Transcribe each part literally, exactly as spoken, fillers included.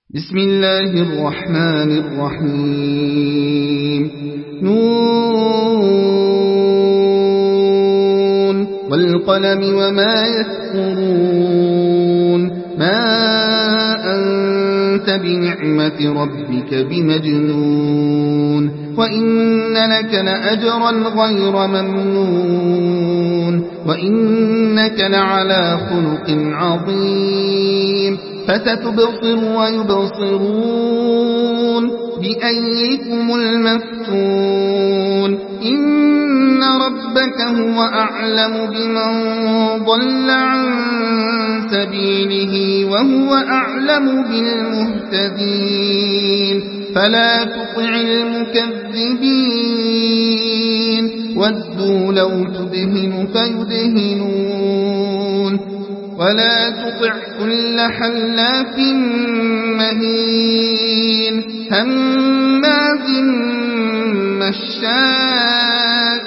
بسم الله الرحمن الرحيم نون والقلم وما يسطرون ما أنت بنعمة ربك بمجنون وإن لك لأجرا غير ممنون وإنك لعلى خلق عظيم فستبصر ويبصرون بأيكم المفتون إن ربك هو أعلم بمن ضل عن سبيله وهو أعلم بالمهتدين فلا تطع المكذبين ودوا لو تدهن فيدهنون ولا تطع كل حلاف مهين هماز مشاء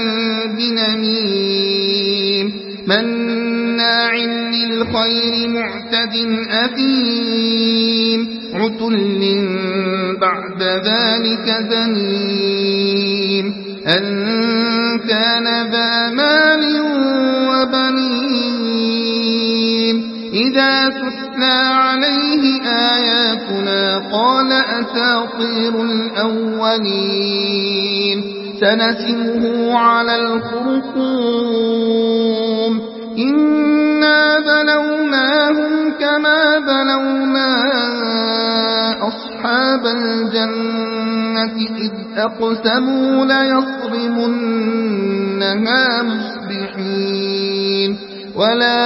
بنميم مناع للخير معتد أثيم عتل بعد ذلك زنيم أن كان ذا مال وبنين إذا تتلى عليه آياتنا قال أساطير الأولين سنسمه على الخرطوم إنا بلوناهم كما بلونا أصحاب الجنة إذ أقسموا ليصرمنها مصبحين ولا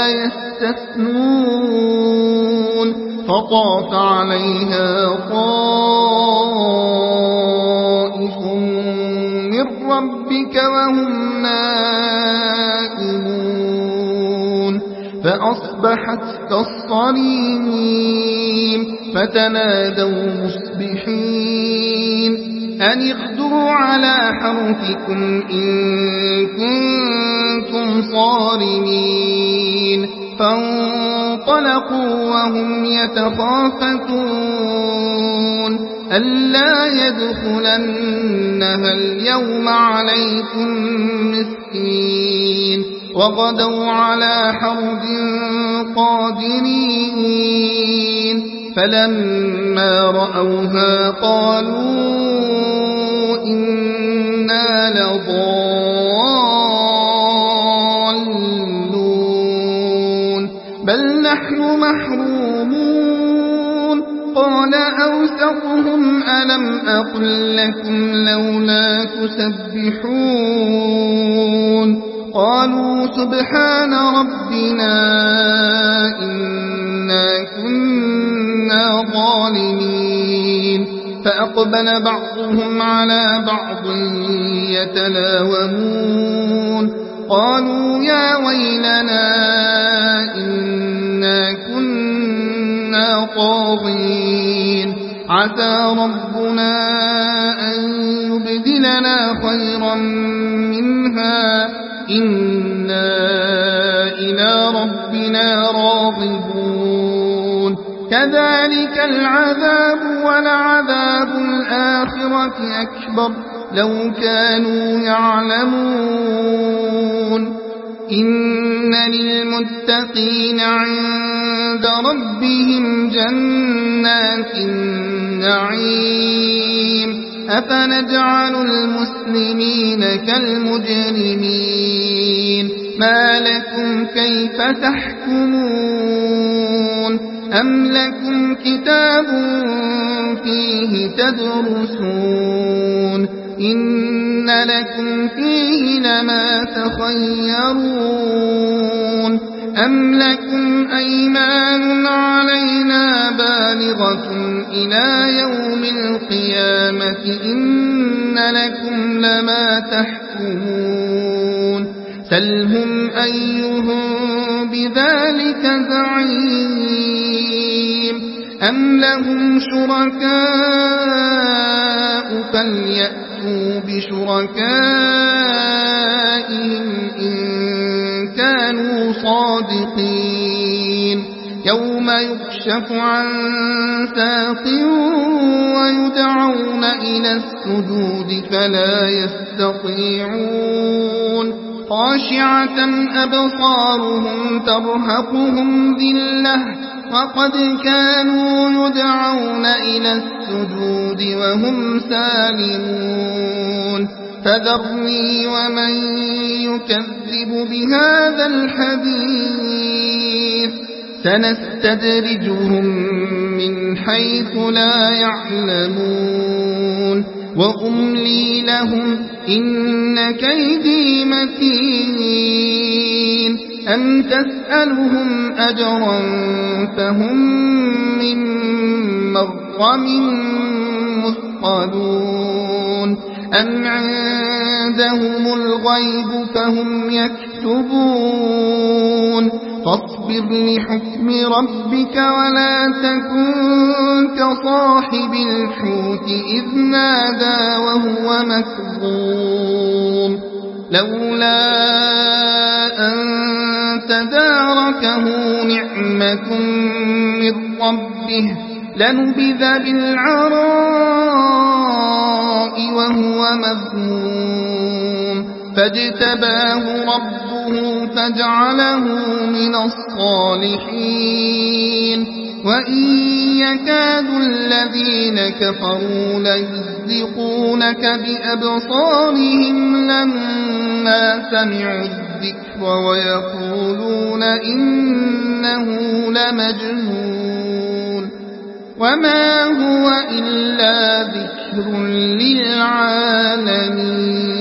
يستثنون فطاف عليها طائف من ربك وهم نائمون فأصبحت كالصريم فتنادوا مصبحين أن اغدوا على حرثكم إن كنتم صارمين فانطلقوا وهم يتخافتون ألا يدخلنها اليوم عليكم مسكين وغدوا على حرد قادرين فلما رأوها قالوا إنا لضالون بل نحن محرومون قال أوسطهم ألم أقل لكم لولا تسبحون قالوا سبحان ربنا إنا كنا ظالمين فأقبل بعضهم على بعض يتلاومون قالوا يا ويلنا إنا كنا طاغين عسى ربنا أن يبدلنا خيرا منها إنا إلى ربنا راغبون كذلك العذاب ولعذاب الآخرة أكبر لو كانوا يعلمون إن للمتقين عند ربهم جنات النعيم أفنجعل المسلمين كالمجرمين ما لكم كيف تحكمون أم لكم كتاب فيه تدرسون إن لكم فيه لما تخيرون أم لكم أيمان علينا بالغة إلى يوم القيامة إن لكم لما تحكمون سلهم أيهم بذلك زعيم أم لهم شركاء فليأتوا بشركائهم إن كانوا صادقين يوم يكشف عن ساق ويدعون إلى السجود فلا يستطيعون خاشعة أبصارهم ترهقهم ذلة وقد كانوا يدعون إلى السجود وهم سالمون فذرني ومن يكذب بهذا الحديث سنستدرجهم من حيث لا يعلمون وأملي لهم إن كيدي متين أم تسألهم أجرا فهم من مغرم مثقلون أم عندهم الغيب فهم يكتبون فاصبر لحكم ربك ولا تكن كصاحب الحوت إذ نادى وهو مكظوم لولا أن تداركه نعمة من ربه لنبذ بالعراء وهو مذموم فاجتباه ربه فجعله من الصالحين وإن يكاد الذين كفروا ليزلقونك بأبصارهم لما سمعوا الذكر ويقولون إنه لمجنون وما هو إلا ذكر للعالمين.